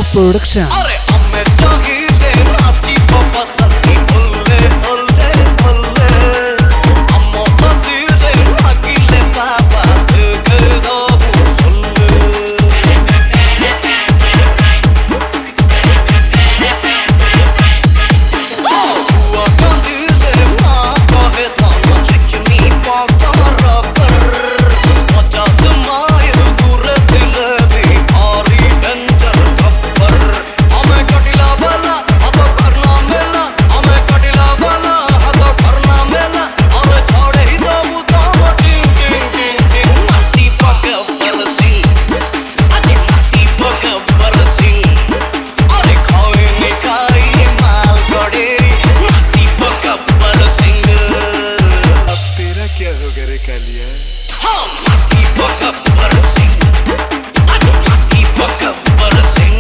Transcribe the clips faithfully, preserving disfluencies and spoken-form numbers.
Production. अरे हमें चाहिए नाची पापा सती बोले बोले बोले अम्मो सती दे अकेले पापा देख दो सुनले हुआ कदी दे माँ कहे था चिचनी पापा रबर पचास माइल दूर दिले भी भारी डेंजर खबर हमें कटिला वाला हाथों करना मेला हमें कटिला वाला हाथों करना मेला अरे छोड़े ही दो दाम टिंग टिंग टिंग टिंग नाती पगब्बर सिंह अजी नाती पगब्बर सिंह अरे खाए मिठाई माल गड़े नाती पगब्बर सिंह अब तेरा क्या होगा रे कालिया? हाँ नाती पगब्बर सिंह अजी नाती पगब्बर सिंह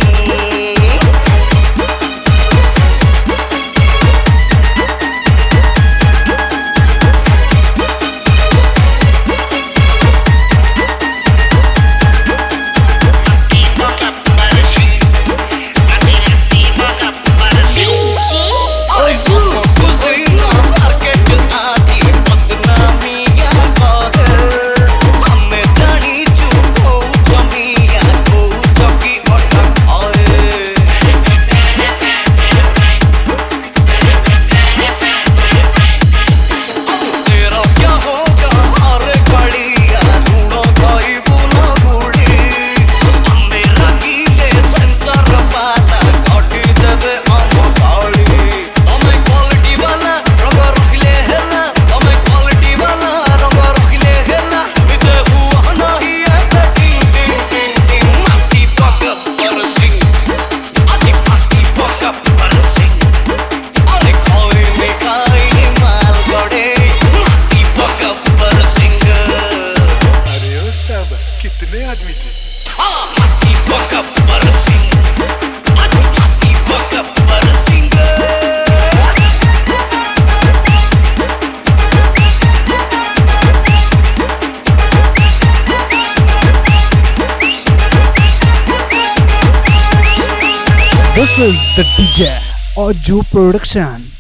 अरे झूठो कुसीना मार्केट आती बदनामिया बाहर हमें जानी झूठो जमिया को चौकी अटक आए तेरा क्या होगा अरे कड़िया ढूंढो भाई बुला बूढ़ी हमें लगी ले सेंसर पाता घटी देवे हम गाड़ी हमें क्वालिटी वाला रंग रखले है ना हमें क्वालिटी वाला रंग रखले है ना मिटे हुआ नहीं है टिंग टिंग टिंग टिंग नाती पगब्बर सिंह अजी नाती पगब्बर सिंह अरे खाए मिठाई माल गड़े नाती पगब्बर सिंह अरे ओ सब कितने आदमी थे? हाँ नाती पगब्बर सिंह अजी नाती पगब्बर Singh This is the D J Oju Production।